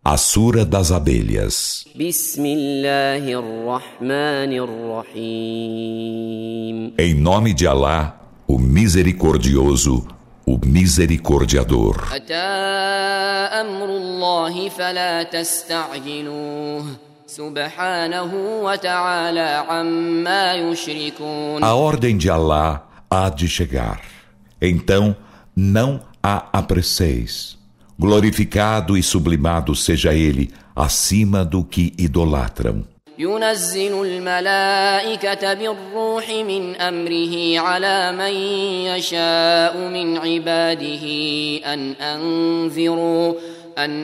A Sura das Abelhas. Em nome de Alá, o Misericordioso, o Misericordiador. A ordem de Alá há de chegar. Então, não a apresseis. Glorificado e sublimado seja ele acima do que idolatram. ينزل الملائكة بالروح من أمره على من يشاء من عباده أن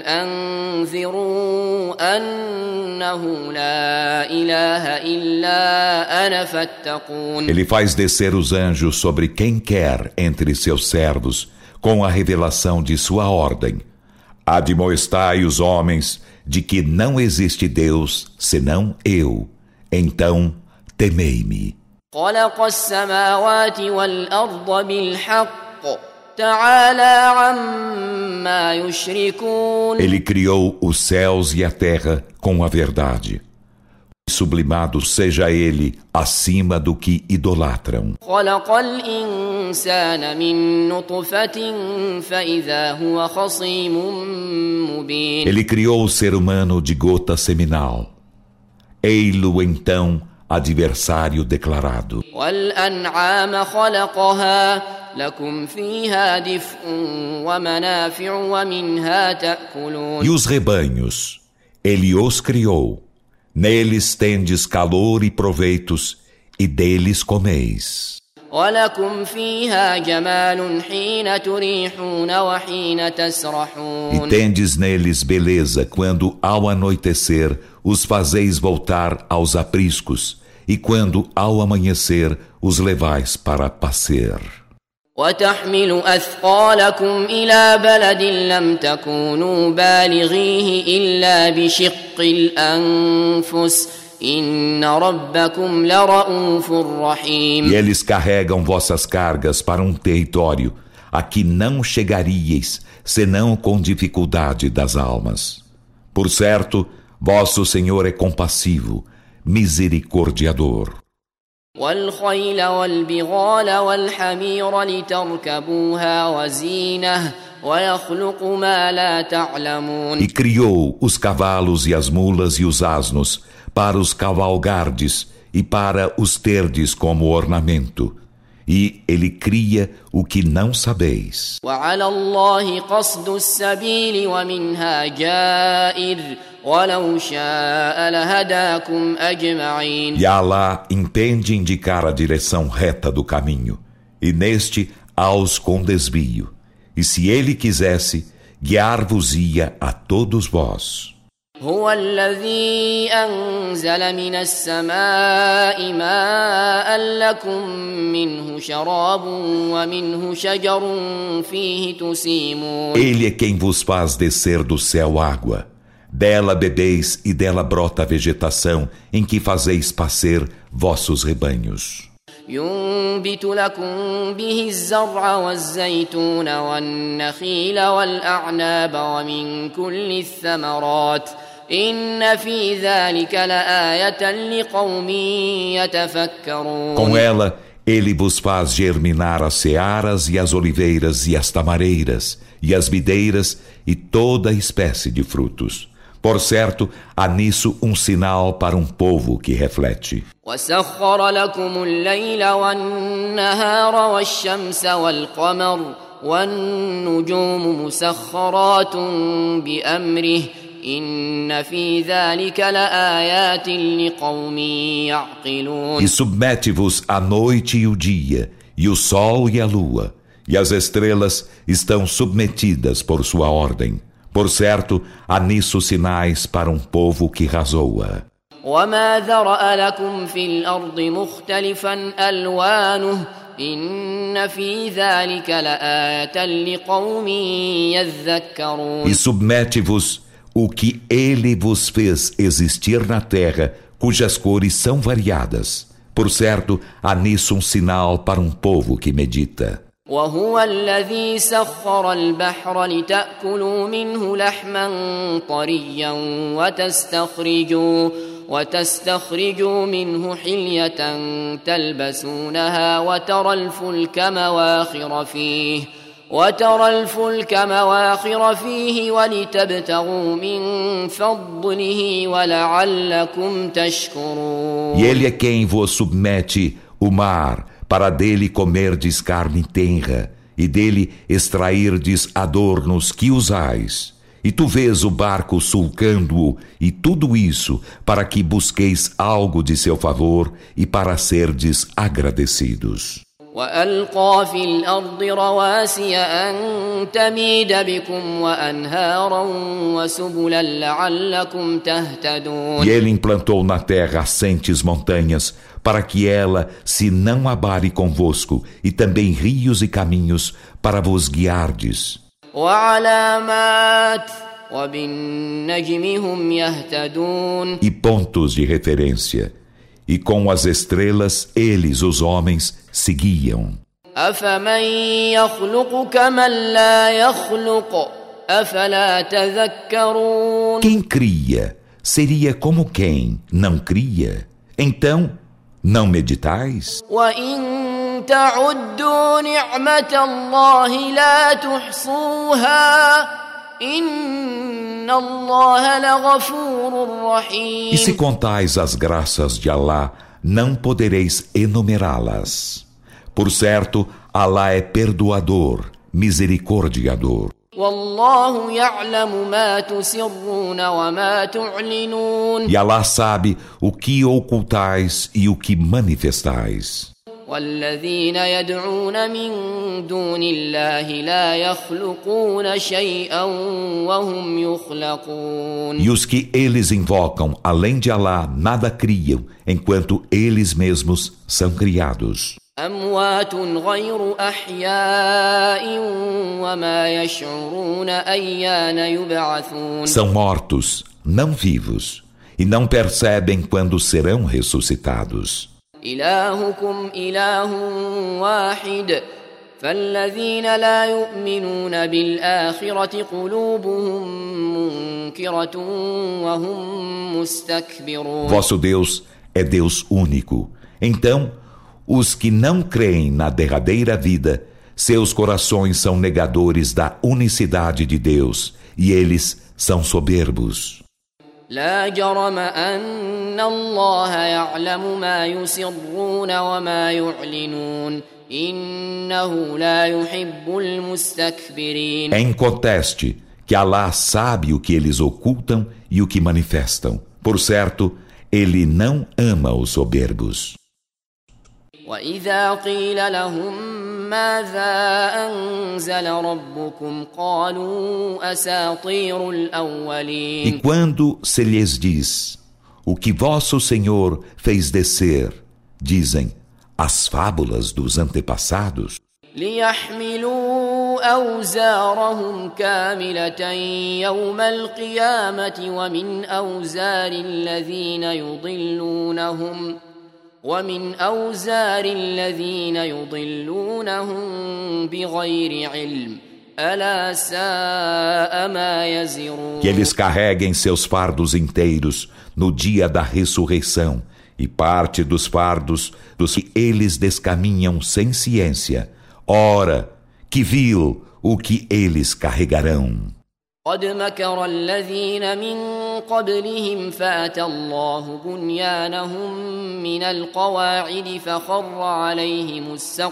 أنذروا أنه لا إله إلا أنا فاتقون. Ele faz descer os anjos sobre quem quer entre seus servos com a revelação de sua ordem. Admoestai os homens de que não existe Deus senão eu. Então, temei-me. خلق السماوات والأرض بالحق تعالى عما يشركون. Ele criou os céus e a terra com a verdade. Sublimado seja ele acima do que idolatram. خلق الإنسان من نطفة فإذا هو خصيم مبين. Ele criou o ser humano de gota seminal. Ei-lo então adversário declarado. والأنعام خلقها لكم فيها دفء ومنافع ومنها تأكلون. E os rebanhos, ele os criou. Neles tendes calor e proveitos, e deles comeis. وَلَكُمْ فِيهَا جَمَالٌ حِينَ تُرِيحُونَ وَحِينَ تَسْرَحُونَ. E tendes neles beleza quando ao anoitecer os fazeis voltar aos apriscos, e quando ao amanhecer os levais para passear. وَتَحْمِلُ أَثْقَالَكُمْ إِلَى بَلَدٍ لَمْ تَكُونُوا بَالِغِيهِ إِلَّا بِشِقِّ الْأَنفُسِ إِنَّ رَبَّكُمْ لَرَءُوفٌ رَحِيمٌ. E eles carregam vossas cargas para um território a que não chegaríeis, senão com dificuldade das almas. Por certo, vosso Senhor é compassivo, misericordiador. والخيل والبغال والحمير لتركبوها وزينة ويخلق ما لا تعلمون. E criou os cavalos e as mulas e os asnos para os cavalgardes e para os terdes como ornamento. E ele cria o que não sabeis. وعلى الله قصد السبيل ومنها جائر وَلَوْ شَاءَ لَهَدَاكُمْ أَجْمَعِينَ. E Alá entende indicar a direção reta do caminho, e neste aos com desvio. E se ele quisesse, guiar-vos-ia a todos vós. هو الذي أنزل من السماء ماء لكم منه شراب ومنه شجر فيه تسيمون. Ele é quem vos faz descer do céu água. Dela bebeis e dela brota a vegetação em que fazeis pascer vossos rebanhos. ينبت لكم به الزرع والزيتون والنخيل والأعناب ومن كل الثمرات إن في ذلك لآية لقوم يتفكرون. Com ela, ele vos faz germinar as searas e as oliveiras e as tamareiras e as videiras e toda espécie de frutos. Por certo, há nisso um sinal para um povo que reflete. وَسَخَّرَ لَكُمُ اللَّيْلَ وَالنَّهَارَ وَالشَّمْسَ وَالْقَمَرَ وَالنُّجُومُ مُسَخَّرَاتٌ بِأَمْرِهِ إِنَّ فِي ذَلِكَ لَآيَاتٍ لِقَوْمٍ يَعْقِلُونَ. E submete-vos a noite e o dia, e o sol e a lua, e as estrelas estão submetidas por sua ordem. Por certo, há nisso sinais para um povo que razoa. وَمَا ذَرَأَ لَكُمْ فِي الْأَرْضِ مُخْتَلِفًا أَلْوَانُهُ إِنَّ فِي ذَلِكَ لَآيَةً لِقَوْمٍ يَذَّكَّرُونَ. E submete-vos o que ele vos fez existir na terra, cujas cores são variadas. Por certo, há nisso um sinal para um povo que medita. وهو الذي سخر البحر لتأكلوا منه لحما طريا وتستخرجوا منه حلية تلبسونها وترى الفلك مواخر فيه ولتبتغوا من فضله ولعلكم تشكرون. E ele é quem vos submete o mar, para dele comerdes carne tenra, e dele extrairdes adornos que usais. E tu vês o barco sulcando-o, e tudo isso para que busqueis algo de seu favor e para serdes agradecidos. وألقى في الأرض رواسي أن تميد بكم وأنهارا وسبلا لعلكم تهتدون. E ele implantou na terra assentes montanhas, para que ela se não abale convosco, e também rios e caminhos para vos guiardes. وعلامات وبالنجم هم يهتدون. E pontos de referência. E com as estrelas, eles, os homens, seguiam. أفمن يخلق كمن لا يخلق أفلا تذكرون. Quem cria seria como quem não cria. Então, não meditais? وإن تعدوا نعمة الله لا تحصوها إن الله لغفور رحيم. E se contais as graças de Alá, não podereis enumerá-las. Por certo, Alá é perdoador, misericordiador. والله يعلم ما تسرون وما تعلنون. E Alá sabe o que ocultais e o que manifestais. والذين يدعون من دون الله لا يخلقون شيئا وهم يخلقون. E os que eles invocam, além de Alá, nada criam, enquanto eles mesmos são criados. أموات غير أحياء وما يشعرون أيان يبعثون. São mortos, não vivos, e não percebem quando serão ressuscitados. إلهكم إله واحد فالذين لا يؤمنون بالآخرة قلوبهم منكرة وهم مستكبرون. Vosso Deus é Deus único. Então, os que não creem na derradeira vida, seus corações são negadores da unicidade de Deus, e eles são soberbos. لا جرم أن الله يعلم ما يسرون وما يعلنون إنه لا يحب المستكبرين. É inconteste que Alá sabe o que eles ocultam e o que manifestam. Por certo, Ele não ama os soberbos. وإذا قيل لهم ماذا أنزل ربكم قالوا أساطير الأولين. E quando se lhes diz, o que vosso Senhor fez descer, dizem, as fábulas dos antepassados. ليحملوا أوزارهم كاملة يوم القيامة ومن أوزار الذين يضلونهم بغير علم ألا ساء ما يزرون. Que eles carreguem seus fardos inteiros no dia da ressurreição, e parte dos fardos dos que eles descaminham sem ciência. Ora, que vil o que eles carregarão. قد مكر الذين من قبلهم فأتى الله بنيانهم من القواعد فخر عليهم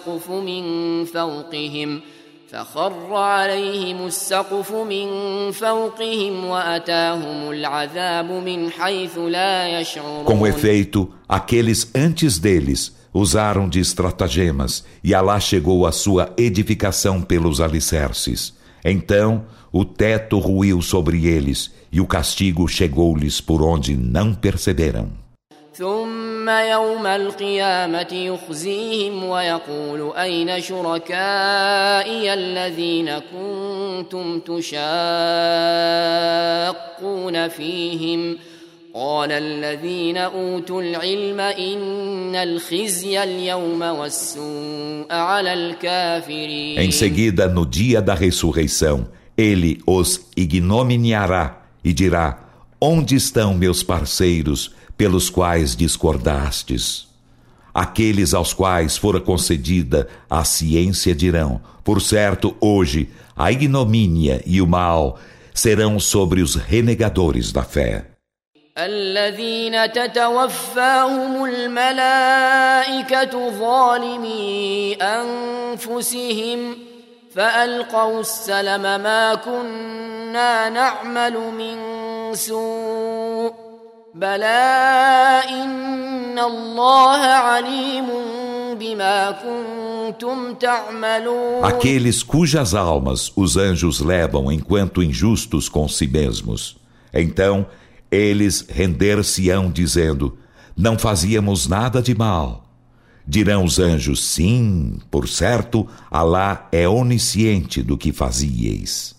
السقف من فوقهم وأتاهم العذاب من حيث لا يشعرون. Com efeito, aqueles antes deles usaram de estratagemas, e Alá chegou à sua edificação pelos alicerces. Então, o teto ruiu sobre eles, e o castigo chegou-lhes por onde não perceberam. ثم يوم القيامة يخزيهم ويقول أين شركائي الذين كنتم تشاقون فيهم قال الذين أوتوا العلم إن الخزي اليوم والسوء على الكافرين. Em seguida, no dia da ressurreição, ele os ignominiará e dirá: onde estão meus parceiros pelos quais discordastes? Aqueles aos quais fora concedida a ciência dirão: por certo, hoje a ignomínia e o mal serão sobre os renegadores da fé. الذين تتوفاهم الملائكة ظالمي أنفسهم فألقوا السلم ما كنا نعمل من سوء بلى إن الله عليم بما كنتم تعملون. Aqueles cujas almas os anjos levam enquanto injustos com si mesmos. Então eles render-se-ão dizendo: não fazíamos nada de mal. Dirão os anjos: sim, por certo, Alá é onisciente do que fazieis.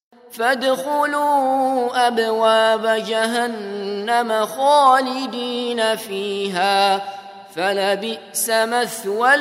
فادخلوا أبواب جهنم خالدين فيها فلبئس مثوى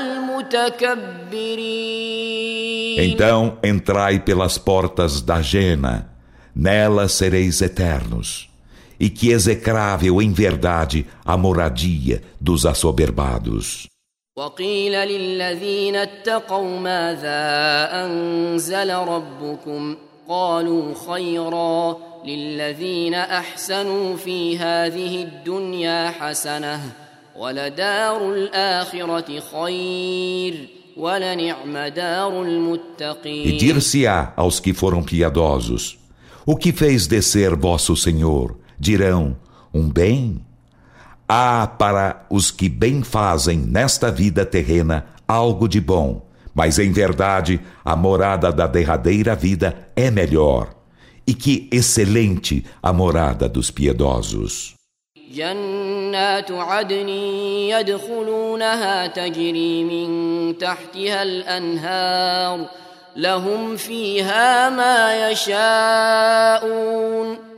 المتكبرين. Então entrai pelas portas da Jena, nelas sereis eternos. E que execrável em verdade a moradia dos assoberbados. وقيل للذين اتقوا ماذا أنزل ربكم قالوا خيرا للذين أحسنوا في هذه الدنيا حسنة ولدار الآخرة خير ولنعم دار المتقين. E dir-se-á aos que foram piedosos: o que fez descer vosso Senhor? Dirão: bem. Há para os que bem fazem nesta vida terrena algo de bom, mas em verdade a morada da derradeira vida é melhor. E que excelente a morada dos piedosos. جنات عدن يدخلونها تجري من تحتها الأنهار لهم فيها ما يشاءون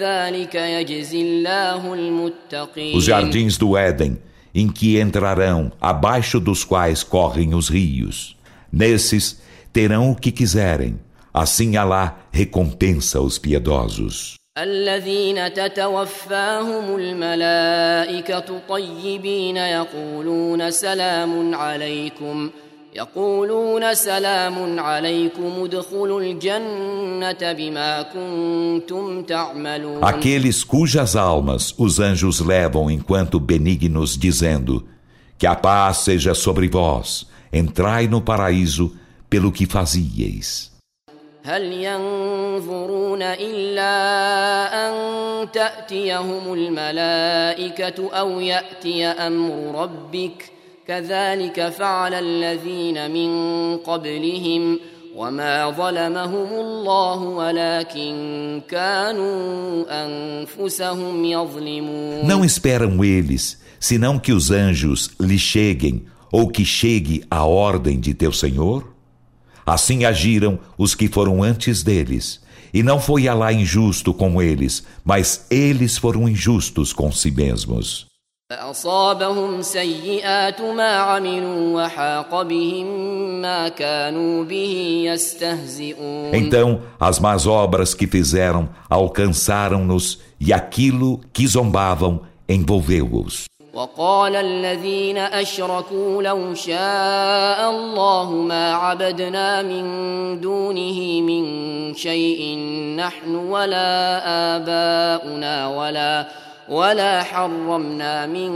Os jardins do Éden, em que entrarão, abaixo dos quais correm os rios. Nesses terão o que quiserem. Assim Alá recompensa os piedosos. الذين تتوفاهم الملائكة طيبين يقولون سلام عليكم ادخلوا الجنة بما كنتم تعملون. Aqueles cujas almas os anjos levam enquanto benignos, dizendo: que a paz seja sobre vós, entrai no paraíso pelo que fazieis. هل ينظرون إلا أن تأتيهم الملائكة أو يأتي أمر ربك كذلك فعل الذين من قبلهم وما ظلمهم الله ولكن كانوا أنفسهم يظلمون. Não esperam eles, senão que os anjos lhe cheguem, ou que chegue a ordem de teu Senhor? Assim agiram os que foram antes deles, e não foi Alá injusto com eles, mas eles foram injustos com si mesmos. فأصابهم سيئات ما عملوا وحاق بهم ما كانوا به يستهزئون. Então as más obras que fizeram alcançaram-nos, e aquilo que zombavam envolveu-os. وقال الذين أشركوا لو شاء الله ما عبدنا من دونه من شيء نحن ولا آباؤنا ولا حرمنا من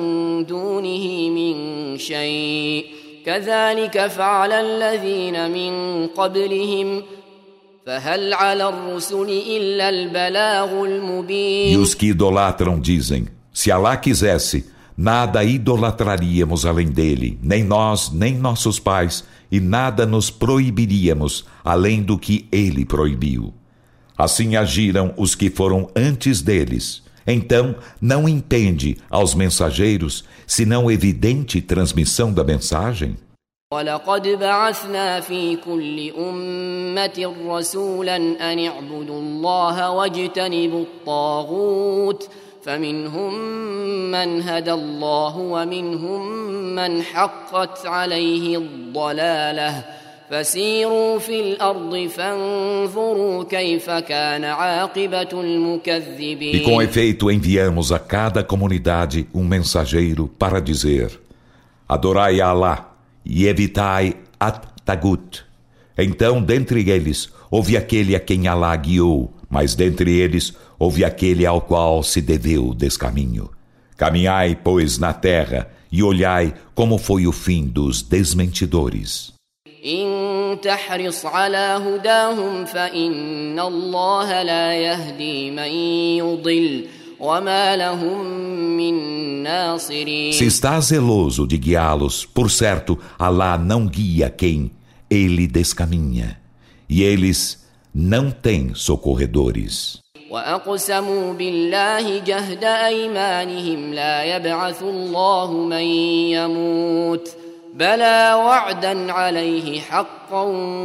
دونه من شيء كذلك فعل الذين من قبلهم فهل على الرسل إلا البلاغ المبين. E os que idolatram dizem: se Alá quisesse, nada idolatraríamos além dele, nem nós, nem nossos pais, e nada nos proibiríamos além do que ele proibiu. Assim agiram os que foram antes deles. Então, não impende aos mensageiros, senão evidente transmissão da mensagem? وَلَقَدْ بَعَثْنَا فِي كُلِّ أُمَّةٍ رَسُولًا أَنِ اعْبُدُوا اللَّهَ وَاجْتَنِبُوا الطَّاغُوتَ فمنهم من هدى الله ومنهم من حقت عليه الضلالة فسيروا في الأرض فانظروا كيف كان عاقبة المكذبين. E com efeito enviamos a cada comunidade um mensageiro para dizer: adorai a Alá e evitai at-Tagut. Então, dentre eles, houve aquele a quem Alá guiou, mas dentre eles, houve aquele ao qual se deveu descaminho. Caminhai, pois, na terra e olhai como foi o fim dos desmentidores. إن تحرص على هداهم فإن الله لا يهدي من يضل وما لهم من ناصرين. Se estás zeloso de guiá-los, por certo, Alá não guia quem ele descaminha, e eles não têm socorredores. وأقسموا بالله جهد أيمانهم لا يبعث الله من يموت بلى وعدا عليه حقا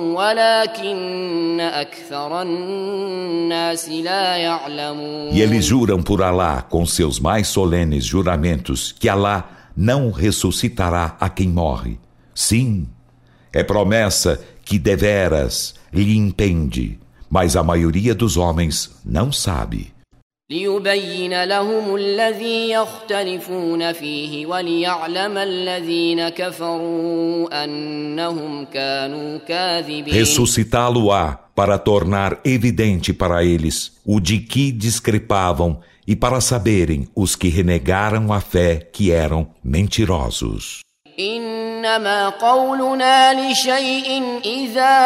ولكن أكثر الناس لا يعلمون. E eles juram por Alá com seus mais solenes juramentos que Alá não ressuscitará a quem morre. Sim, é promessa que deveras lhe impende, mas a maioria dos homens não sabe. ليبين لهم الذي يختلفون فيه وليعلم الذين كفروا أنهم كانوا كاذبين. Ressuscitá-lo-á para tornar evidente para eles o de que discrepavam e para saberem os que renegaram a fé que eram mentirosos. إنما قولنا لشيء إذا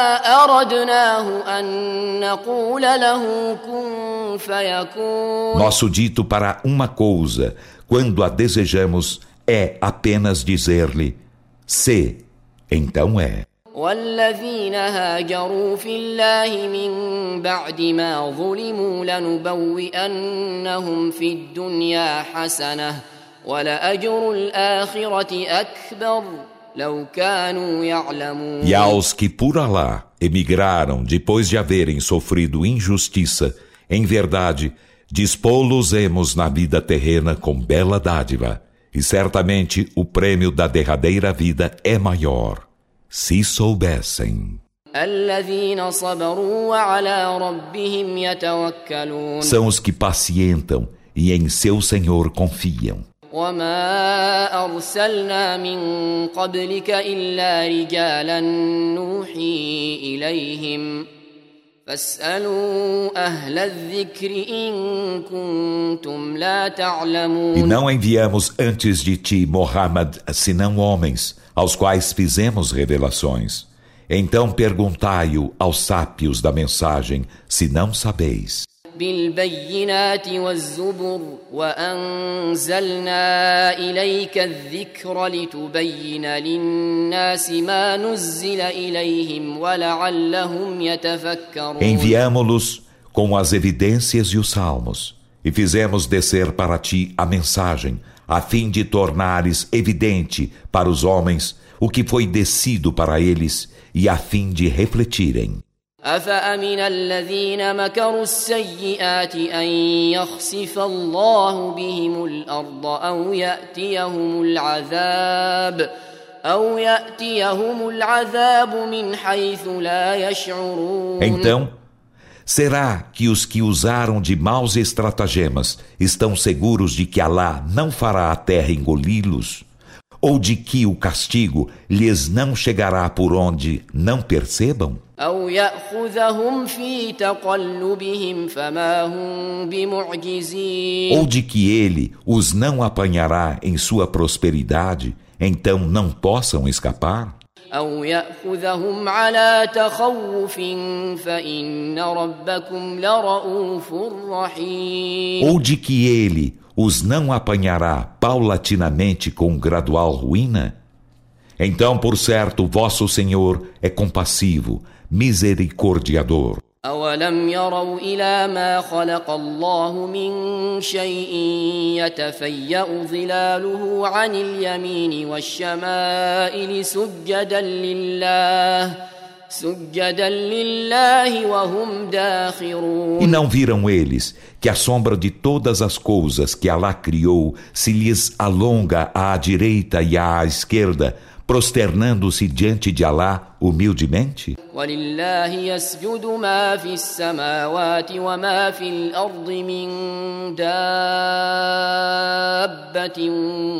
أردناه أن نقول له كن فيكون. Nosso dito para uma coisa, quando a desejamos, é apenas dizer-lhe: se, então é. والذين هاجروا في الله من بعد ما ظلموا لنبوئنهم في الدنيا حسنة وَلَأَجْرُ الْآخِرَةِ أَكْبَرُ لَوْ كَانُوا يَعْلَمُونَ. E aos que por Alá emigraram depois de haverem sofrido injustiça, em verdade, dispô-los-emos na vida terrena com bela dádiva, e certamente o prêmio da derradeira vida é maior, se soubessem. الَّذِينَ صَبَرُوا وَعَلَى رَبِّهِمْ يَتَوَكَّلُونَ. São os que pacientam e em seu Senhor confiam. وما أرسلنا من قبلك إلا رجالا نوحي إليهم فاسألوا أهل الذكر إن كنتم لا تعلمون. E não enviamos antes de ti, Muhammad, senão homens, aos quais fizemos revelações. Então perguntai-o aos sábios da mensagem, se não sabeis. بالبينات والزبر وأنزلنا إليك الذكر لتبين للناس ما نزل إليهم ولعلهم يتفكرون. Enviamo-los com as evidências e os salmos, e fizemos descer para ti a mensagem, a fim de tornares evidente para os homens o que foi descido para eles, e a fim de refletirem. أفأمن الذين مكروا السيئات أن يخسف الله بهم الأرض أو يأتيهم العذاب من حيث لا يشعرون. Então, será que os que usaram de maus estratagemas estão seguros de que Alá não fará a terra engoli-los? Ou de que o castigo lhes não chegará por onde não percebam? أو يأخذهم في تقلبهم فما هم بمعجزين. Ou de que ele os não apanhará em sua prosperidade, então não possam escapar? أو يأخذهم على تخوف فإن ربكم لرؤوف رحيم. Ou de que ele os não apanhará paulatinamente com gradual ruína? Então, por certo, vosso Senhor é compassivo, misericordiador. أولم يروا إلى ما خلق الله من شيء يتفيأ ظلاله عن اليمين والشمائل سجدا لله وهم داخرون. E não viram eles que a sombra de todas as coisas que Alá criou se lhes alonga à direita e à esquerda, prosternando-se diante de Alá humildemente? ولله يسجد ما في السماوات وما في الأرض من دابة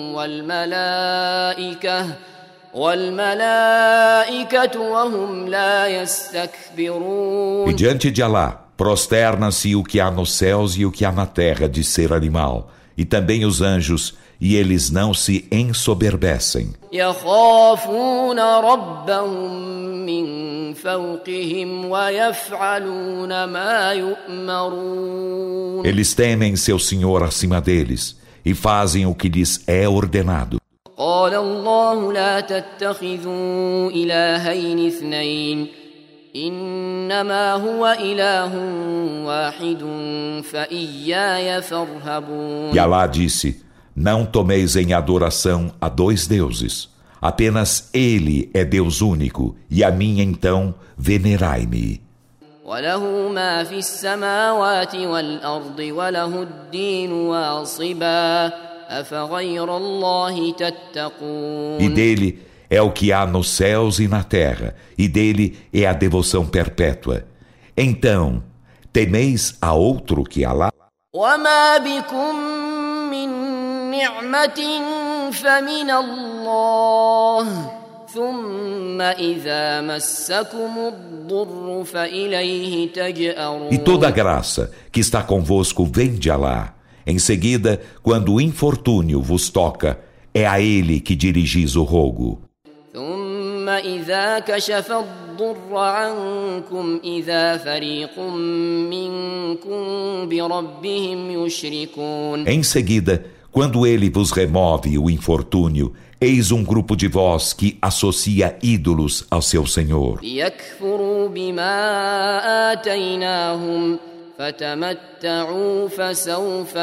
والملائكة وهم لا يستكبرون. E diante de Alá prosterna-se o que há nos céus e o que há na terra de ser animal, e também os anjos, e eles não se ensoberbecem. يخافون ربهم من فوقهم ويفعلون ما يؤمرون. Eles temem seu Senhor acima deles e fazem o que lhes é ordenado. قال الله لا تتخذوا إلهين اثنين إنما هو إله واحد فإياي فارهبون. E Alá disse: não tomeis em adoração a dois deuses. Apenas Ele é Deus único, e a mim então venerai-me. وله ما في السماوات والأرض وله الدين واصبا أفغير الله تتقون. E dele é o que há nos céus e na terra, e dele é a devoção perpétua. Então, temeis a outro que Alá? وما بكم من نعمة فمن الله ثم إذا مسكم الضر فإليه تجأرون. E toda a graça que está convosco vem de Alá. Em seguida, quando o infortúnio vos toca, é a Ele que dirigis o rogo. ثم إذا كشف الضر عنكم إذا فريق منكم بربهم يشركون. Em seguida, quando Ele vos remove o infortúnio, eis um grupo de vós que associa ídolos ao seu Senhor. ليكفروا بما آتيناهم فتمتعوا فسوف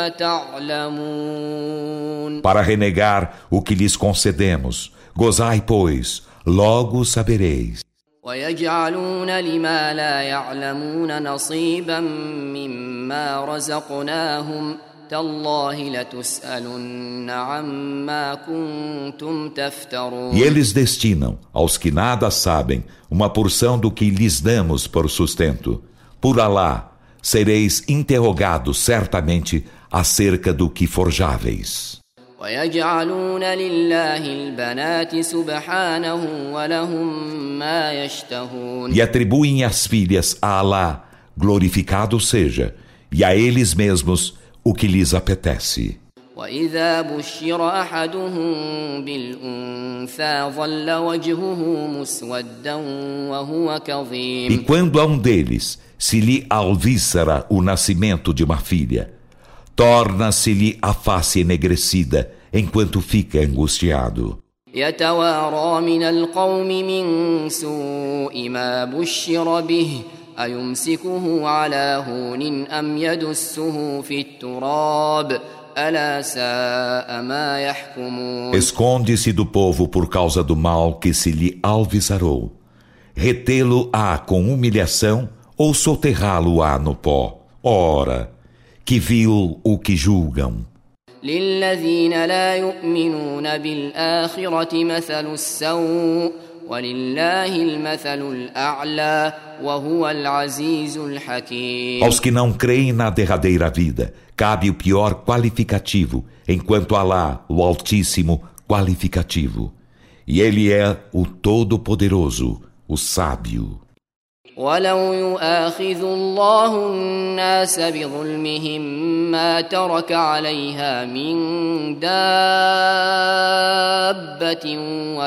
تعلمون. Para renegar o que lhes concedemos, gozai, pois, logo sabereis. ويجعلون لما لا يعلمون نصيبا مما رزقناهم تالله لتسألن عما كنتم تفترون. E eles destinam, aos que nada sabem, uma porção do que lhes damos por sustento. Por Alá, sereis interrogados certamente acerca do que forjáveis. ويجعلون لله البنات سبحانه ولهم ما يشتهون. E atribuem as filhas a Alá, glorificado seja, e a eles mesmos o que lhes apetece. وإذا بشر أحدهم بالأنثى ظل وجهه مسودا وهو كظيم. E quando a um deles se lhe alvíssara o nascimento de uma filha, torna-se-lhe a face enegrecida enquanto fica angustiado. يتوارى من القوم من سوء ما بشر به أيمسكه على هون أم يدسه في التراب ألا ساء ما يحكمون. Esconde-se do povo por causa do mal que se lhe alvizarou. Retê-lo-á com humilhação ou soterrá-lo-á no pó. Ora, que vil o que julgam. للذين لا يؤمنون بالآخرة مثل السوء ولله المثل الأعلى وهو العزيز الحكيم. Aos que não creem na derradeira vida, cabe o pior qualificativo, enquanto Alá, o Altíssimo, qualificativo. E Ele é o Todo-Poderoso, o Sábio. ولو يؤاخذ الله الناس بظلمهم ما ترك عليها من دابة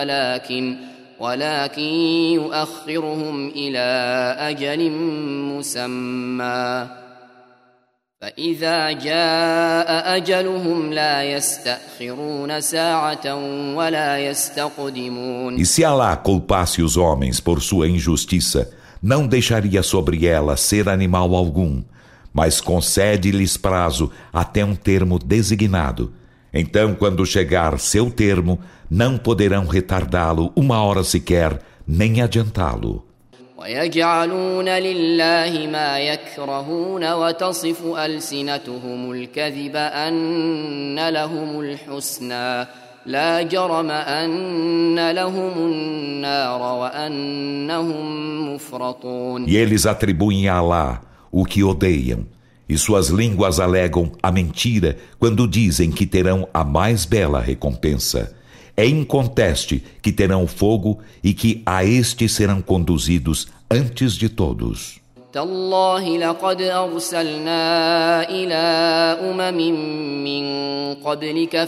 ولكن يؤخرهم إلى أجل مسمى فإذا جاء أجلهم لا يستأخرون ساعة ولا يستقدمون. E se Alá culpasse os homens por sua injustiça, não deixaria sobre ela ser animal algum, mas concede-lhes prazo até um termo designado. Então, quando chegar seu termo, não poderão retardá-lo uma hora sequer, nem adiantá-lo. ويجعلون لله ما يكرهون وتصف ألسنتهم الكذب أن لهم الحسنى لا جرم أن لهم النار وأنهم مفرطون. E eles atribuem a Alá o que odeiam, e suas línguas alegam a mentira quando dizem que terão a mais bela recompensa. É inconteste que terão fogo e que a este serão conduzidos antes de todos. تالله لقد أرسلنا إلى من قبلك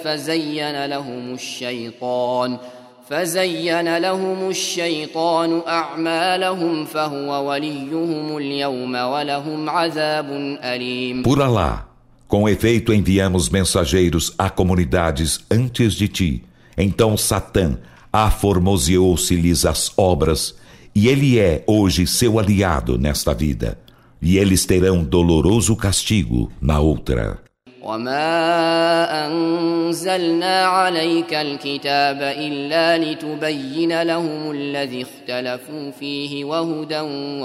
فزين لهم الشيطان أعمالهم فهو وليهم اليوم ولهم عذاب أليم. Por Alá, com efeito enviamos mensageiros a comunidades antes de ti. Então Satã aformoseou-se-lhes as obras, e ele é hoje seu aliado nesta vida, e eles terão doloroso castigo na outra. وما أنزلنا عليك الكتاب إلا لتبين لهم الذي اختلفوا فيه وهدى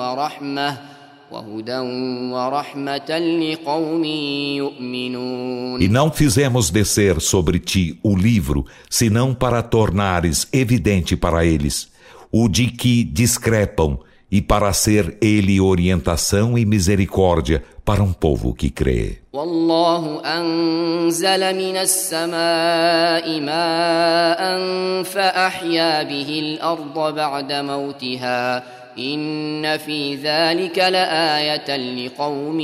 ورحمة لقوم يؤمنون. E não fizemos descer sobre ti o livro, senão para tornares evidente para eles o de que discrepam, e para ser ele orientação e misericórdia para um povo que crê. والله أنزل من السماء ماء فأحيا به الأرض بعد موتها إن في ذلك لآية لقوم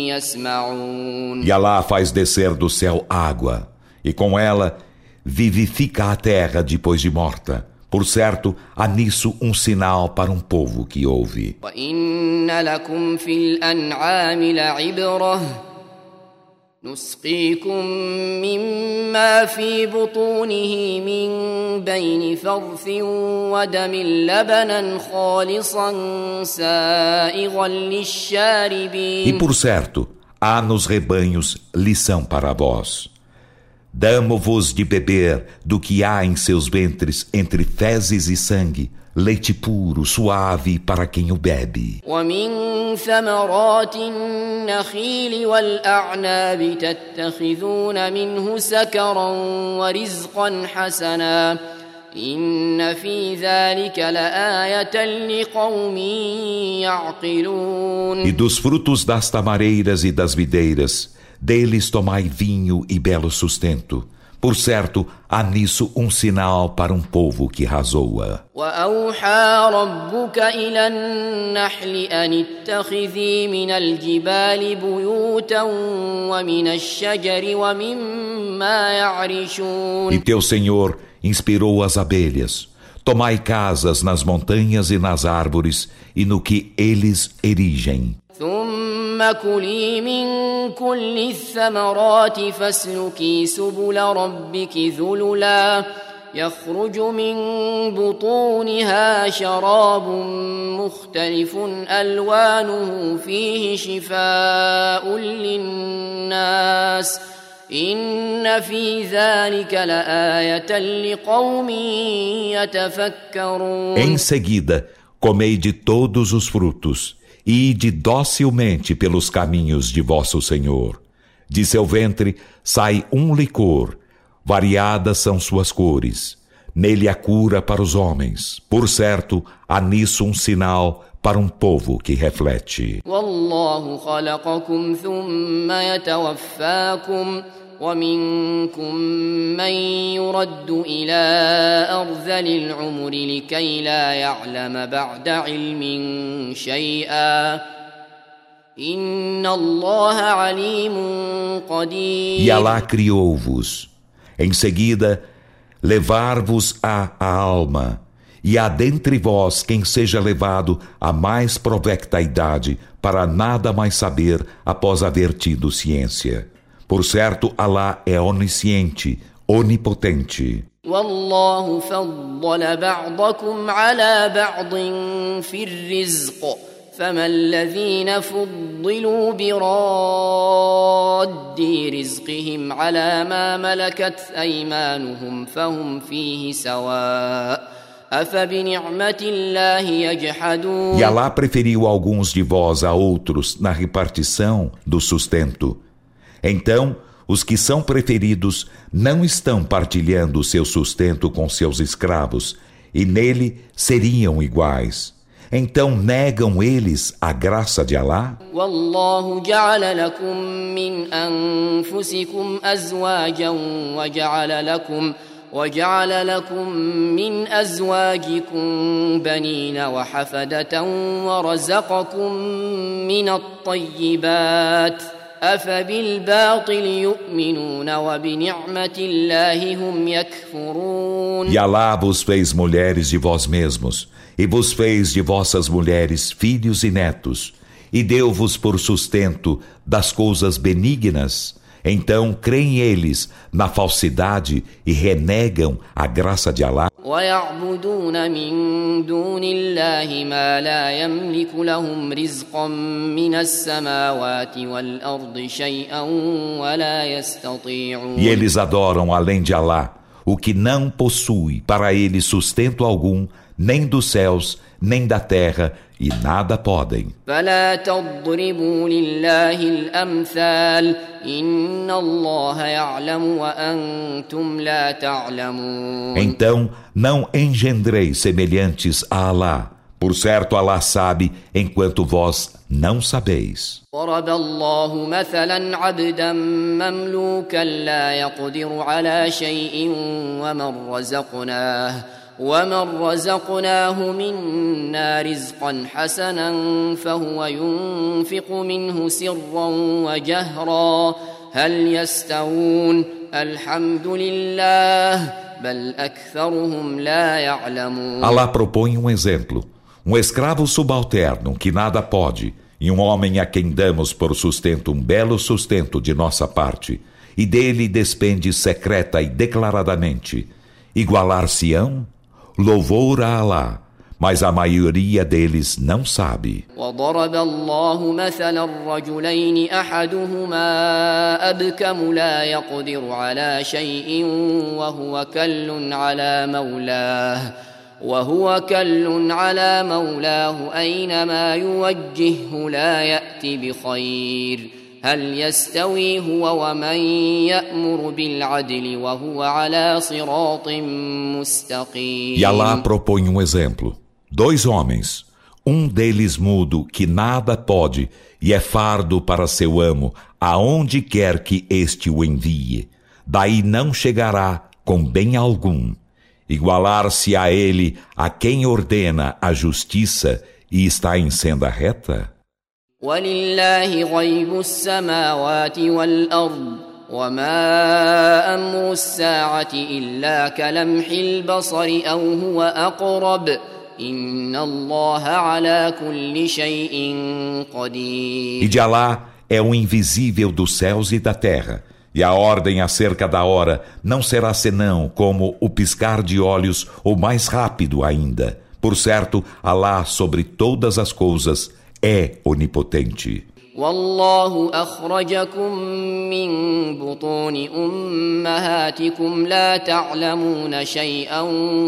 يسمعون. E Alá faz descer do céu água, e com ela vivifica a terra depois de morta. Por certo, há nisso um sinal para um povo que ouve. وَإِنَّ لَكُمْ فِي الْأَنْعَامِ لَعِبْرَةً نُسْقِيكُم مِّمَّا فِي بُطُونِهِ مِن بَيْنِ فَرْثٍ وَدَمٍ لَبَنًا خَالِصًا سَائِغًا لِلشَّارِبِينَ. E por certo, há nos rebanhos lição para vós. Damo-vos de beber do que há em seus ventres entre fezes e sangue, leite puro, suave para quem o bebe. ومن ثمرات النخيل والأعناب تتخذون منه سكرا ورزقا حسنا إن في ذلك لآية لقوم يعقلون. E dos frutos das tamareiras e das videiras, deles tomai vinho e belo sustento. Por certo, há nisso um sinal para um povo que razoa. وأوحى ربك إلى النحل أن اتخذي من الجبال بيوتا ومن الشجر ومما يعرشون. E teu Senhor inspirou as abelhas. Tomai casas nas montanhas e nas árvores e no que eles erigem. ثم كلي من كل الثمرات فاسلكي سبل ربك ذللا يخرج من بطونها شراب مختلف ألوانه فيه شفاء للناس إن في ذلك لآية لقوم يتفكرون. Em seguida, comei de todos os frutos e ide docilmente pelos caminhos de vosso Senhor. De seu ventre sai um licor, variadas são suas cores. Nele há cura para os homens. Por certo, há nisso um sinal para um povo que reflete. والله خلقكم ثم يتوفاكم ومنكم من يرد إلى أرذل العمر لكي لا يعلم بعد علم شيئا إن الله عليم قدير. E Alá criou-vos. Em seguida, levar-vos-á a alma. E há dentre vós quem seja levado à mais provecta idade para nada mais saber após haver tido ciência. Por certo, Alá é onisciente, onipotente. والله فضل بعضكم على بعض في الرزق فما الذين فضلوا براد رزقهم على ما ملكت أيمانهم فهم فيه سواء أفبنعمة الله يجحدون. E Alá preferiu alguns de vós a outros na repartição do sustento. Então, os que são preferidos não estão partilhando seu sustento com seus escravos, e nele seriam iguais. Então negam eles a graça de Alá? والله جعل لكم من أنفسكم أزواجا وجعل لكم من أزواجكم بنين وحفدة ورزقكم من الطيبات أفبالباطل يؤمنون وبنعمة الله هم يكفرون. E Alá vos fez mulheres de vós mesmos, e vos fez de vossas mulheres filhos e netos, e deu-vos por sustento das coisas benignas. Então creem eles na falsidade e renegam a graça de Alá. ويعبدون من دون الله ما لا يملك لهم رزقا من السماوات والأرض شيئا ولا يستطيعون. E eles adoram além de Alá o que não possui para eles sustento algum, nem dos céus, nem da terra, e nada podem. فلا تضربوا لله الأمثال إن الله يعلم وأنتم لا تعلمون. Então não engendreis semelhantes a Alá. Por certo, Alá sabe, enquanto vós não sabeis. ضرب الله مثلا عبدا مملوكا لا يقدر على شيء ومن رزقناه منا رزقا حسنا فهو ينفق منه سرا وجهرا هل يستوون الحمد لله بل أكثرهم لا يعلمون. Alá propõe um exemplo. Um escravo subalterno que nada pode, e um homem a quem damos por sustento um belo sustento de nossa parte, e dele despende secreta e declaradamente. Igualar-se-ão? Louvor a Alá, mas a maioria deles não sabe. وضرب الله مثلا رجلين أحدهما أبكم لا يقدر على شيء وهو كل على مولاه أينما يوجهه لا يأتي بخير هل يستوي هو ومن يأمر بالعدل وهو على صراط مستقيم. E Alá propõe um exemplo. 2 homens, um deles mudo que nada pode e é fardo para seu amo aonde quer que este o envie. Daí não chegará com bem algum. Igualar-se a ele a quem ordena a justiça e está em senda reta? وَلِلَّهِ غَيْبُ السَّمَاوَاتِ وَالْأَرْضِ وَمَا أَمْرُ السَّاعَةِ إِلَّا كَلَمْحِ الْبَصَرِ أَوْ هُوَ أَقْرَبُ إِنَّ اللَّهَ عَلَى كُلِّ شَيْءٍ قَدِيرٌ. E de Alá é o invisível dos céus e da terra. E a ordem acerca da hora não será senão como o piscar de olhos ou mais rápido ainda. Por certo, Alá sobre todas as coisas é onipotente. والله أخرجكم من بطون أمهاتكم لا تعلمون شيئا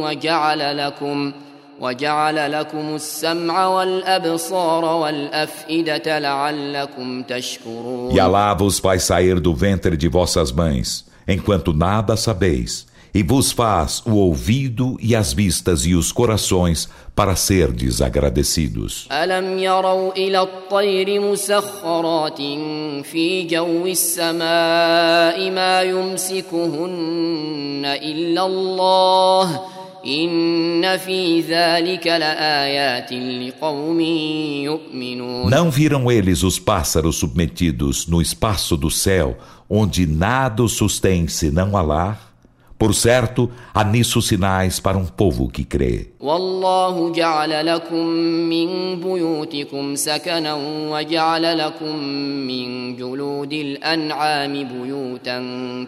وجعل لكم السمع والأبصار والأفئدة لعلكم تشكرون. E Alá vos faz sair do ventre de vossas mães, enquanto nada sabeis, e vos faz o ouvido e as vistas e os corações para serdes agradecidos. ألم يروا إلى الطير مسخرات في جو السماء ما يمسكهن إلا الله إن في ذلك لآيات لقوم يؤمنون. Não viram eles os pássaros submetidos no espaço do céu, onde nada os sustém senão Alá? Por certo, há nisso sinais para um povo que crê. والله جعل لكم من بيوتكم سكنا وجعل لكم من جلود الأنعام بيوتا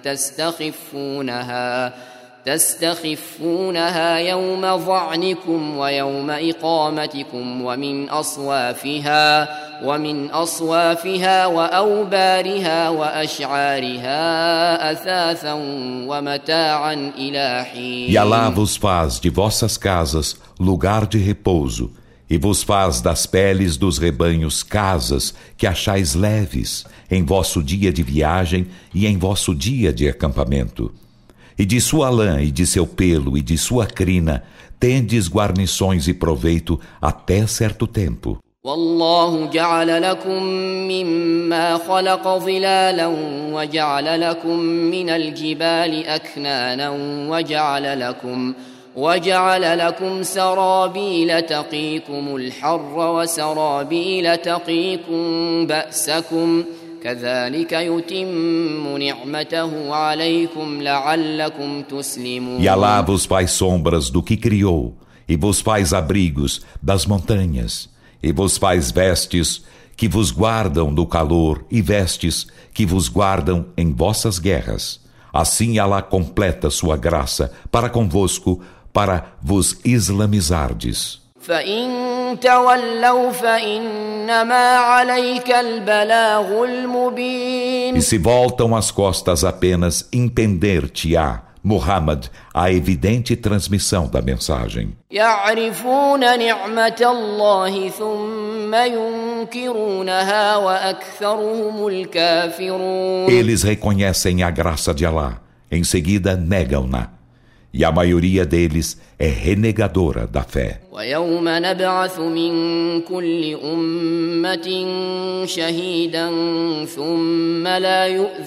تستخفونها يوم ظعنكم ويوم إقامتكم ومن أصوافها وأوبارها وأشعارها أثاثا ومتاعا إلى حين. E Alá vos faz de vossas casas lugar de repouso, e vos faz das peles dos rebanhos casas que achais leves em vosso dia de viagem e em vosso dia de acampamento. E de sua lã e de seu pelo e de sua crina tendes guarnições e proveito até certo tempo. والله جعل لكم مما خلق ظلالا وجعل لكم من الجبال أكنانا وجعل لكم سرابيل تقيكم الحر وسرابيل تقيكم بأسكم كذلك يتم نعمته عليكم لعلكم تسلمون. E Alá vos faz sombras do que criou, e vos faz abrigos das montanhas, e vos faz vestes que vos guardam do calor e vestes que vos guardam em vossas guerras. Assim Alá completa sua graça para convosco, para vos islamizardes. فإن تولوا فإنما عليك البلاغ المبين. E se voltam as costas apenas, impender-te-á, Muhammad, a evidente transmissão da mensagem. يعرفون نعمة الله ثم ينكرونها وأكثرهم الكافرون. Eles reconhecem a graça de Alá, em seguida negam-na. E a maioria deles é renegadora da fé. ويوم نبعث من كل أمة شهيدا ثم لا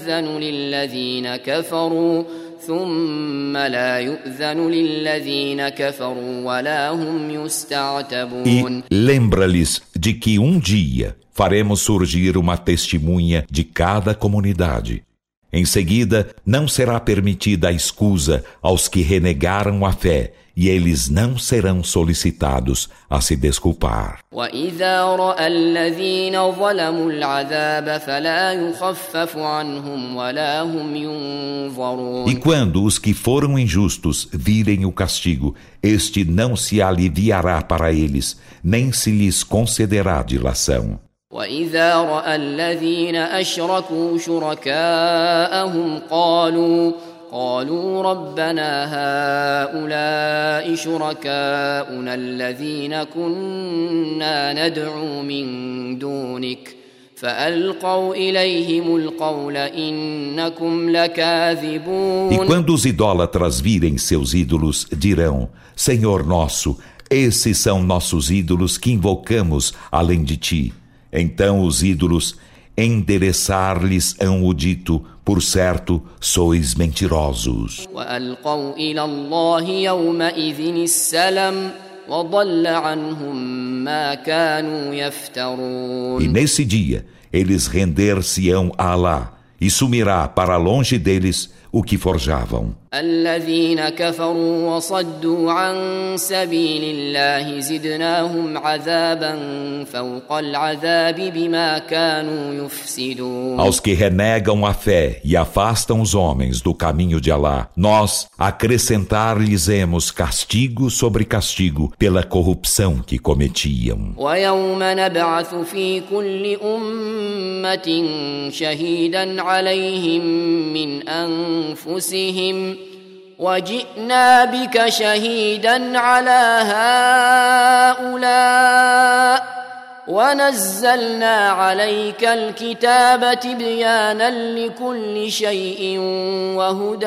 يؤذن للذين كفروا ولا هم يستعتبون. E lembra-lhes de que um dia faremos surgir uma testemunha de cada comunidade. Em seguida, não será permitida a escusa aos que renegaram a fé, e eles não serão solicitados a se desculpar. وَإِذَا رَأَى الَّذِينَ ظَلَمُوا الْعَذَابَ فَلَا يُخَفَّفُ عَنْهُمْ وَلَا هُمْ يُنظَرُونَ. E quando os que foram injustos virem o castigo, este não se aliviará para eles, nem se lhes concederá dilação. وَإِذَا رَأَى الَّذِينَ أَشْرَكُوا شُرَكَاءَهُمْ قالوا ربنا هؤلاء شركاؤنا الذين كنا ندعو من دونك فألقوا إليهم القول إنكم لكاذبون. E quando os idólatras virem seus ídolos, dirão: Senhor nosso, esses são nossos ídolos que invocamos além de ti. Então os ídolos endereçar-lhes-ão o dito: por certo, sois mentirosos. وألقوا إلى الله يومئذ السلم وضل عنهم ما كانوا يفترون. E nesse dia, eles render-se-ão a Alá, e sumirá para longe deles o que forjavam. الذين كفروا وصدوا عن سبيل الله زدناهم عذابا فوق العذاب بما كانوا يفسدون. Aos que renegam a fé e afastam os homens do caminho de Alá, nós acrescentar-lhes-emos castigo sobre castigo pela corrupção que cometiam. ويوم نبعث في كل أمة شهيدا عليهم من أنفسهم وجئنا بك شهيدا على هؤلاء ونزلنا عليك الكتاب تبيانا لكل شيء وهدى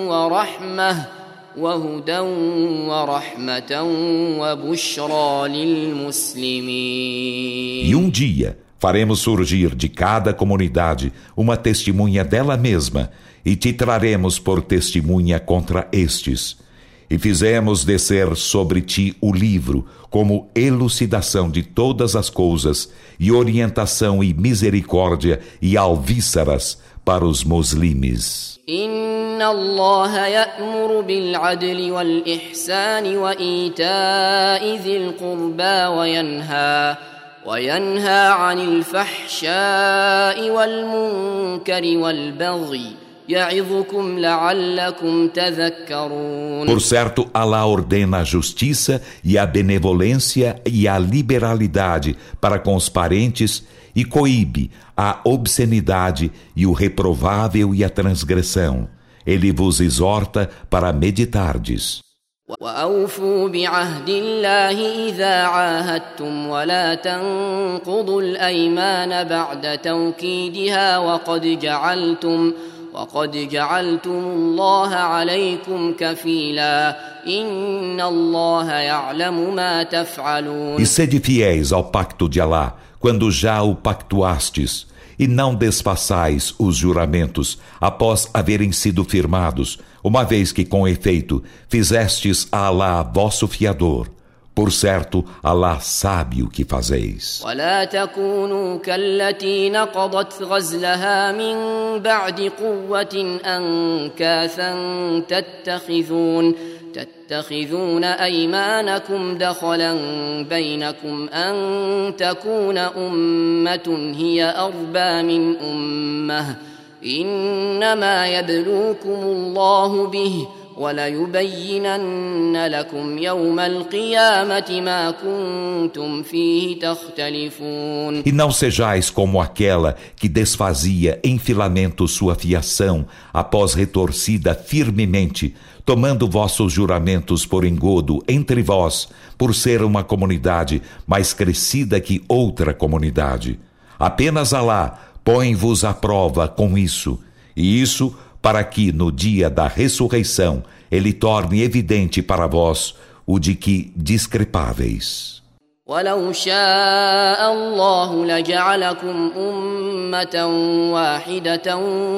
ورحمة وبشرى للمسلمين. E um dia faremos surgir de cada comunidade uma testemunha dela mesma, e te traremos por testemunha contra estes. E fizemos descer sobre ti o livro, como elucidação de todas as coisas, e orientação e misericórdia e alvíceras para os muslimes. إن الله يأمر بالعدل والإحسان وإيتاء ذي القربى وينهى عن الفحشاء والمنكر والبغي يعظكم لعلكم تذكرون. Por certo, Alá ordena a justiça e a benevolência e a liberalidade para com os parentes e coíbe a obscenidade e o reprovável e a transgressão. Ele vos exorta para meditardes. وأوفوا بعهد الله إذا عاهدتم ولا تنقضوا الأيمان بعد توكيدها وقد جعلتم الله عليكم كفيلا إن الله يعلم ما تفعلون. E sede fiéis ao pacto de Alá, quando já o pactuastes, e não desfaçais os juramentos após haverem sido firmados, uma vez que com efeito fizestes a Alá vosso fiador. Por certo, Alá sabe o que fazeis. ولا تكونوا كالتي نقضت غزلها من بعد قوة أنكاثا تتخذون أيمانكم دخلا بينكم أن تكون أمة هي أربى من أمة إنما يبلوكم الله به وليبينن لكم يوم القيامة ما كنتم فيه تختلفون. E não sejais como aquela que desfazia em filamento sua fiação após retorcida firmemente, tomando vossos juramentos por engodo entre vós, por ser uma comunidade mais crescida que outra comunidade. Apenas Alá põe-vos à prova com isso, e isso para que no dia da ressurreição ele torne evidente para vós o de que discrepáveis. ولو شاء الله لجعلكم أمة واحدة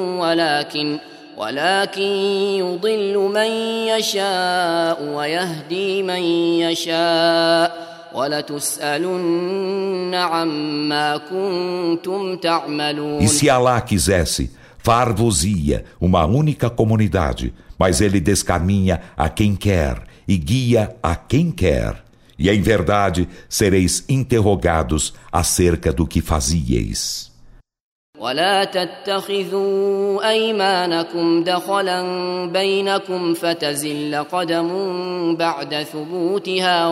ولكن يضل من يشاء ويهدي من يشاء ولتسألن عما كنتم تعملون. E se Alá quisesse, far-vos-ia uma única comunidade, mas ele descaminha a quem quer e guia a quem quer. E em verdade sereis interrogados acerca do que fazíeis. ولا تتخذوا أيمانكم دخلا بينكم فتزل قدم بعد ثبوتها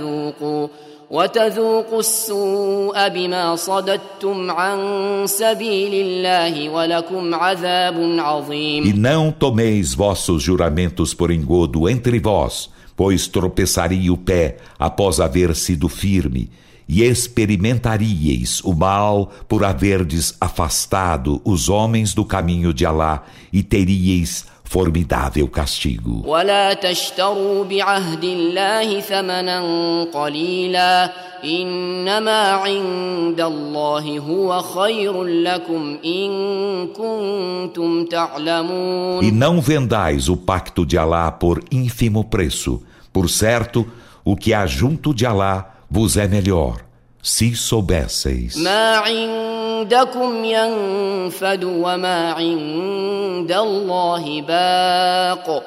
وتذوقوا السوء بما صددتم عن سبيل الله ولكم عذاب عظيم. E não tomeis vossos juramentos por engodo entre vós, pois tropeçaria o pé após haver sido firme, e experimentaríeis o mal por haverdes afastado os homens do caminho de Alá, e teríeis formidável castigo. ولا تشتروا بعهد الله ثمنا قليلا إنما عند الله هو خير لكم إن كنتم تعلمون. E não vendais o pacto de Alá por ínfimo preço. Por certo, o que há junto de Alá vos é melhor, se soubesseis. ما عندكم ينفد وما عند الله باق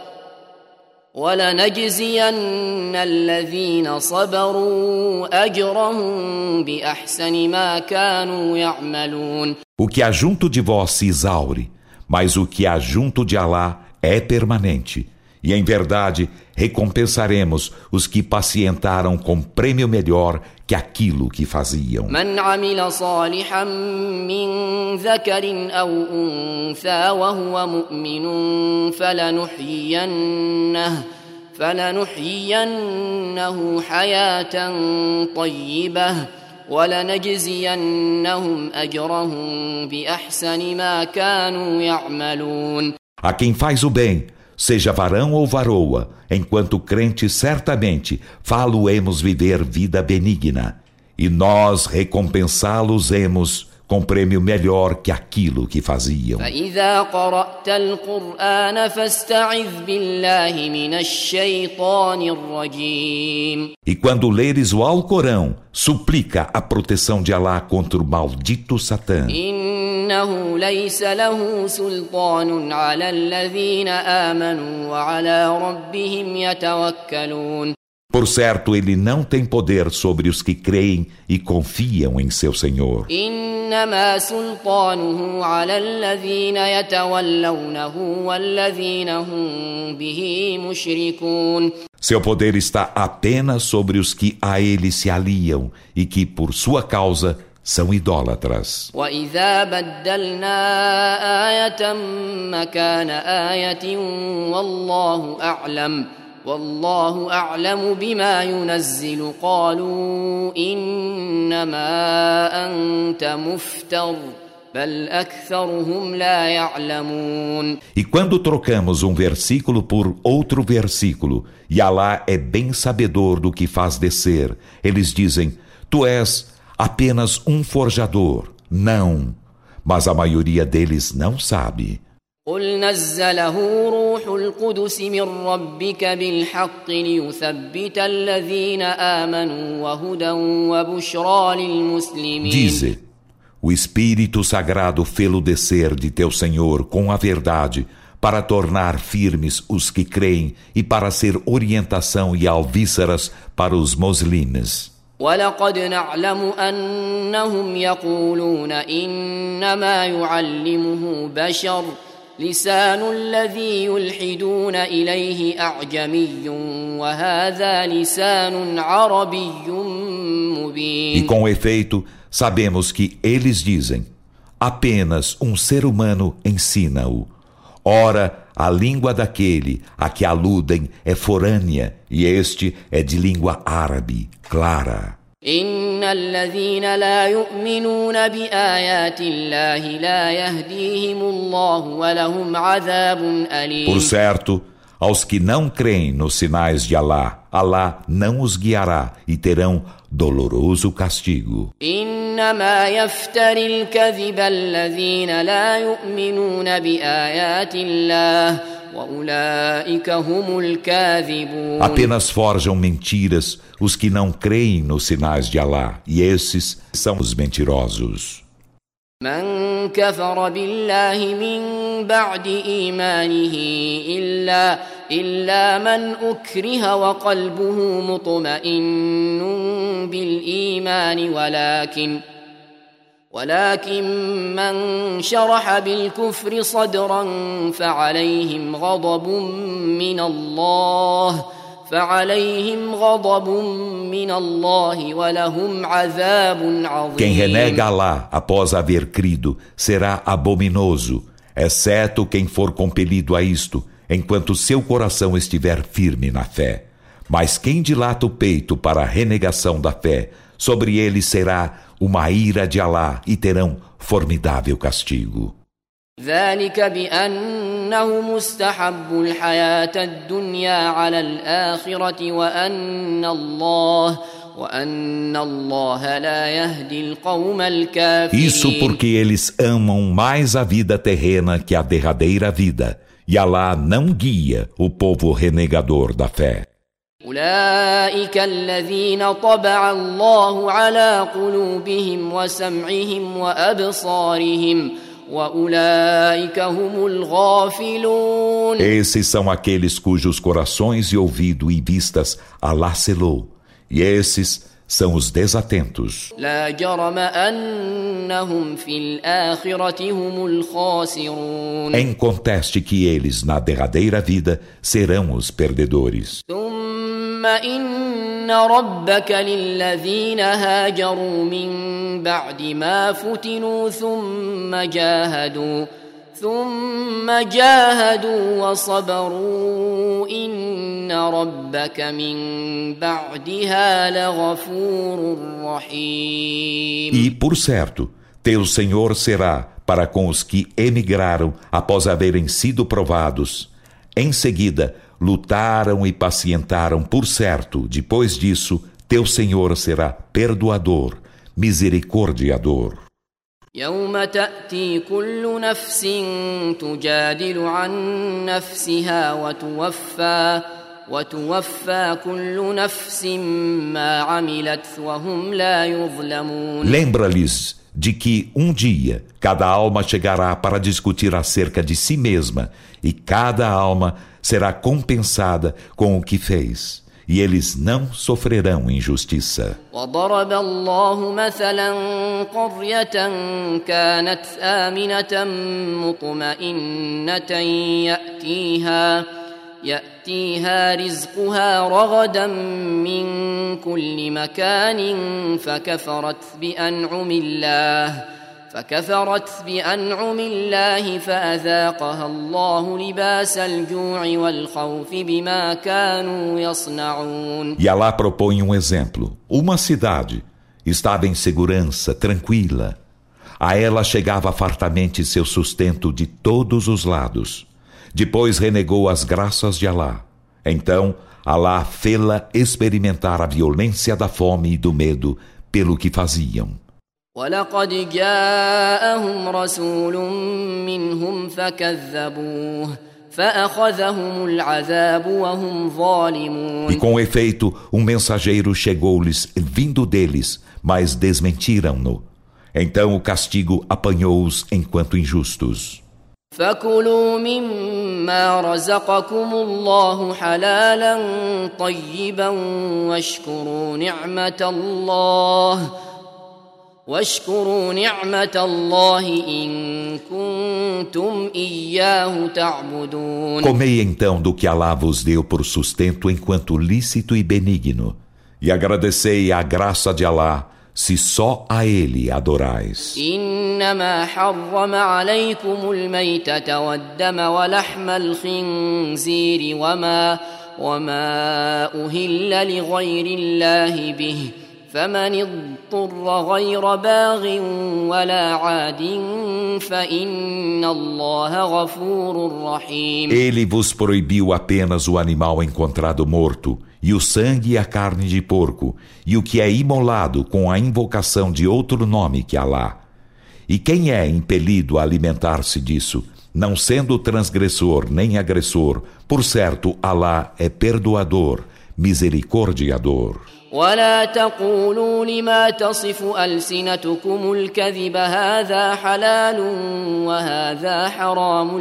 ولنجزين الذين صبروا أجرهم بأحسن ما كانوا يعملون. O que há junto de vós se exaure, mas o que há junto de Alá é permanente. E em verdade, recompensaremos os que pacientaram com prêmio melhor que aquilo que faziam. من عمل صالحا من ذكر أو أنثى وهو مؤمن فلنحيينه حياة طيبة ولنجزينهم أجرهم بأحسن ما كانوا يعملون. A quem faz o bem, seja varão ou varoa, enquanto crente certamente fá-lo-emos viver vida benigna, e nós recompensá-los-emos com prêmio melhor que aquilo que faziam. فإذا قرأت القرآن فاستعذ بالله من الشيطان الرجيم. E quando leres o Alcorão, suplica a proteção de Alá contra o maldito Satã. إنه ليس له سلطان على الذين آمنوا وعلى ربهم يتوكلون. Por certo, ele não tem poder sobre os que creem e confiam em seu Senhor. إنما سلطانه على الذين يتولونه والذين هم به مشركون. Seu poder está apenas sobre os que a ele se aliam e que, por sua causa, são idólatras. وإذا بدلنا آية مكان آية والله أعلم بما ينزل قالوا إنما أنت مفتر بل أكثرهم لا يعلمون. E quando trocamos um versículo por outro versículo, e Alá é bem sabedor do que faz descer, eles dizem: Tu és apenas um forjador. Não, mas a maioria deles não sabe. قل نزله روح القدس من ربك بالحق ليثبت الذين آمنوا وهدى وبشرى للمسلمين. Dize: o Espírito Sagrado fê-lo descer de teu Senhor com a verdade, para tornar firmes os que creem e para ser orientação e alvíceras para os muslimes. ولقد نعلم أنهم يقولون إنما يعلمه بشر لسان الذي يلحدون إليه أعجمي وهذا لسان عربي مبين. E com efeito, sabemos que eles dizem: apenas um ser humano ensina-o. Ora, a língua daquele a que aludem é forânea, e este é de língua árabe, clara. إن الذين لا يؤمنون بآيات الله لا يهديهم الله ولهم عذاب أليم. Por certo, aos que não creem nos sinais de Alá, Alá não os guiará e terão doloroso castigo. إنما يفتري الكذب الذين لا يؤمنون بآيات الله وأولئك هم الكاذبون. Apenas forjam mentiras os que não creem nos sinais de Alá, e esses são os mentirosos. من كفر بالله من بعد إيمانه إلا من أكره وقلبه مطمئن بالإيمان ولكن من شرح بالكفر صدرا فعليهم غضب من الله ولهم عذاب عظيم. Quem renega Alá após haver crido será abominoso, exceto quem for compelido a isto, enquanto seu coração estiver firme na fé. Mas quem dilata o peito para a renegação da fé, sobre ele será uma ira de Alá e terão formidável castigo. ذلك بأنهم استحبوا الحياة الدنيا على الآخرة وأن الله لا يهدي القوم الكافرين. Isso porque eles amam mais a vida terrena que a derradeira vida, e Alá não guia o povo renegador da fé. أولئك الذين طبع الله على قلوبهم وسمعهم وأبصارهم وأولئك هم الغافلون. Esses são aqueles cujos corações e ouvido e vistas Alá selou, e esses são os desatentos. لا جرم أنهم في الآخرة هم الخاسرون. Em conteste que eles na derradeira vida serão os perdedores. ثم إن ربك للذين هاجروا من بعد ما فتنوا ثم جاهدوا وصبروا إن ربك من بعدها لغفور رحيم. E, por certo, teu Senhor será para com os que emigraram após haverem sido provados. Em seguida, lutaram e pacientaram, por certo, depois disso, teu Senhor será perdoador, misericordiador. يوم تأتي كل نفس تجادل عن نفسها وتوفى كل نفس ما عملت وهم لا يظلمون. Lembra-lhes de que um dia cada alma chegará para discutir acerca de si mesma, e cada alma será compensada com o que fez, e eles não sofrerão injustiça. وضرب الله مثلا قرية كانت آمنة مطمئنة يأتيها رزقها رغدا من كل مكان فكفرت بأنعم الله فأذاقها الله لباس الجوع والخوف بما كانوا يصنعون. E Alá propõe um exemplo. Uma cidade estava em segurança, tranquila. A ela chegava fartamente seu sustento de todos os lados. Depois renegou as graças de Alá. Então, Alá fê-la experimentar a violência da fome e do medo pelo que faziam. وَلَقَدْ جَاءَهُمْ رَسُولٌ مِّنْهُمْ فَكَذَّبُوهُ فَأَخَذَهُمُ الْعَذَابُ وَهُمْ ظَالِمُونَ. E com efeito, um mensageiro chegou-lhes vindo deles, mas desmentiram-no. Então o castigo apanhou-os enquanto injustos. فَكُلُوا مِمَّا رَزَقَكُمُ اللَّهُ حَلَالًا طَيِّبًا واشكروا نعمة الله إن كنتم إياه تعبدون. Comei então do que Alá vos deu por sustento enquanto lícito e benigno, e agradecei a graça de Alá, se só a Ele adorais. إنما حرم عليكم الميتة والدم ولحم الخنزير وما أهل لغير الله به فمن اضطر غير باغ ولا عاد فإن الله غفور رحيم. Ele vos proibiu apenas o animal encontrado morto, e o sangue e a carne de porco, e o que é imolado com a invocação de outro nome que Alá. E quem é impelido a alimentar-se disso, não sendo transgressor nem agressor, por certo, Alá é perdoador, misericordiador. ولا تقولوا لما تصف ألسنتكم الكذب هذا حلال وهذا حرام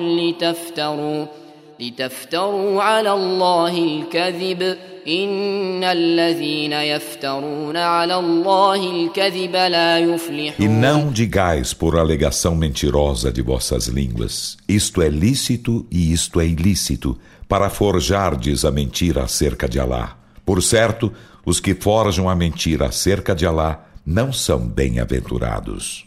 لتفتروا على الله الكذب إن الذين يفترون على الله الكذب لا يفلحون. E não digais por alegação mentirosa de vossas línguas, isto é lícito e isto é ilícito, para forjardes a mentira acerca de Alá. Por certo, os que forjam a mentira acerca de Alá não são bem-aventurados.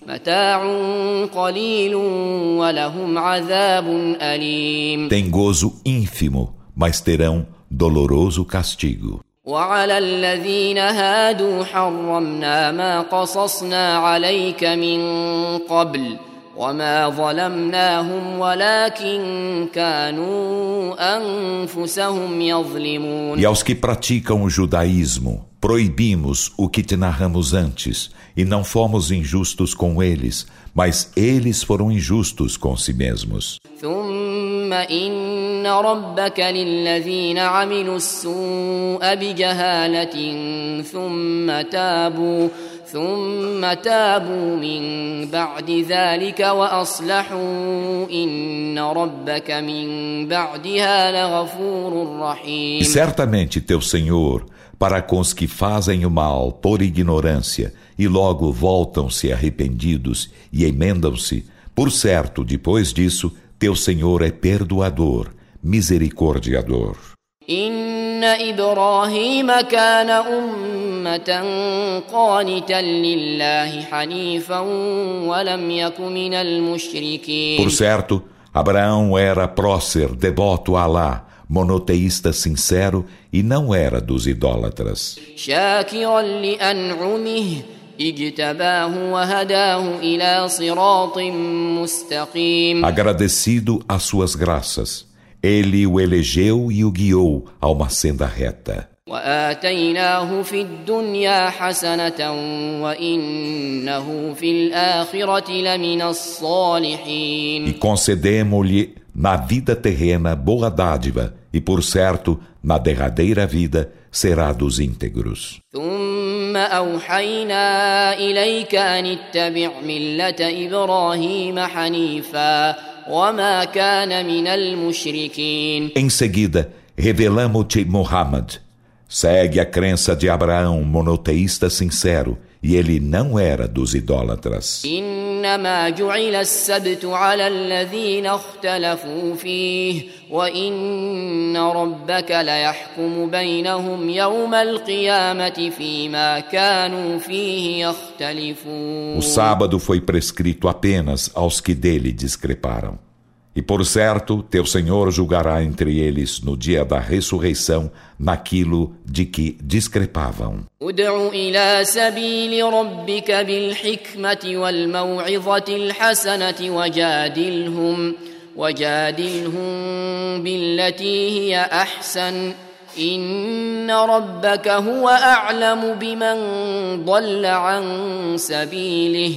Tem gozo ínfimo, mas terão doloroso castigo. وعلى الذين هادوا حرمنا ما قصصنا عليك من قبل وما ظلمناهم ولكن كانوا أنفسهم يظلمون. E aos que praticam o judaísmo, proibimos o que te narramos antes, e não fomos injustos com eles, mas eles foram injustos com si mesmos. ثم إن ربك للذين عملوا السوء بجهالة ثم تابوا من بعد ذلك وأصلحوا إن ربك من بعدها لغفور رحيم. E certamente teu Senhor, para com os que fazem o mal por ignorância e logo voltam-se arrependidos e emendam-se, por certo, depois disso, teu Senhor é perdoador, misericordiador. إن إبراهيم كان أمة قانتا لله حنيفا ولم يك من المشركين. Por certo, Abraão era prócer, devoto a Alá, monoteísta sincero e não era dos idólatras. شاكرا لأنعمه اجتباه وهداه إلى صراط مستقيم. Agradecido às suas graças, ele o elegeu e o guiou a uma senda reta. وآتيناه في الدنيا حسنة وإنه في الآخرة لمن الصالحين. E concedemo-lhe na vida terrena boa dádiva, e por certo, na derradeira vida, será dos íntegros. ثم أوحينا إليك أن اتبع ملة إبراهيم حنيفا وما كان من المشركين. Em seguida, revelamo-te Muhammad, Segue a crença de Abraão, monoteísta sincero, e ele não era dos idólatras. إنما جعل السبت على الذين اختلفوا فيه وإن ربك ليحكم بينهم يوم القيامة فيما كانوا فيه يختلفون. O sábado foi prescrito apenas aos que dele discreparam. E por certo, teu Senhor julgará entre eles no dia da ressurreição naquilo de que discrepavam. ادع إلى سبيل ربك بالحكمة والموعظة الحسنة وجادلهم بالتي هي أحسن إن ربك هو أعلم بمن ضل عن سبيله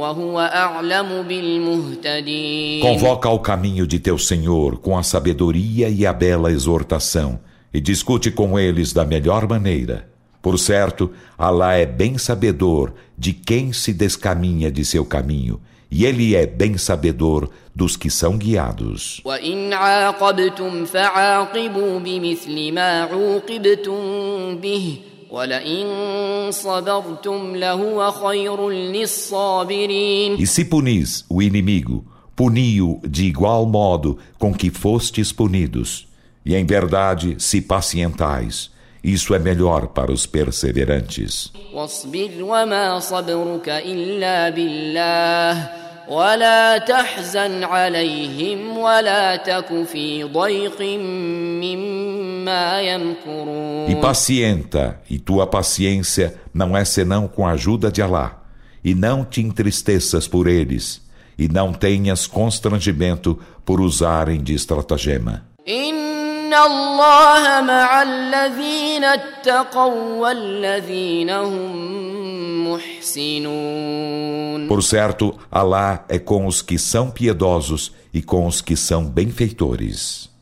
Convoca ao caminho de teu Senhor com a sabedoria e a bela exortação, e discute com eles da melhor maneira. Por certo, Alá é bem sabedor de quem se descaminha de seu caminho, e Ele é bem sabedor dos que são guiados. وَإِنْ عَاقَبْتُمْ فَعَاقِبُوا بِمِثْلِ مَا عُوقِبْتُمْ بِهِ وَلَئِنْ صَبَرْتُمْ لَهُوَ خَيْرٌ لِلصَّابِرِينَ. E se punis o inimigo, puni-o de igual modo com que fostes punidos. E em verdade, se pacientais, isso é melhor para os perseverantes. وَاصْبِرْ وَمَا صَبْرُكَ إِلَّا بِاللَّهِ وَلَا تَحْزَنْ عَلَيْهِمْ وَلَا تَكُ فِي ضَيْقٍ مِّمَّا يَمْكُرُونَ. E pacienta, e tua paciência não é senão com a ajuda de Alá. E não te entristeças por eles, e não tenhas constrangimento por usarem de estratagema. إِنَّ اللَّهَ مَعَ الَّذِينَ اتَّقَوْا وَالَّذِينَ هُم مُحْسِنُونَ. Por certo, Alá é com os que são piedosos e com os que são benfeitores.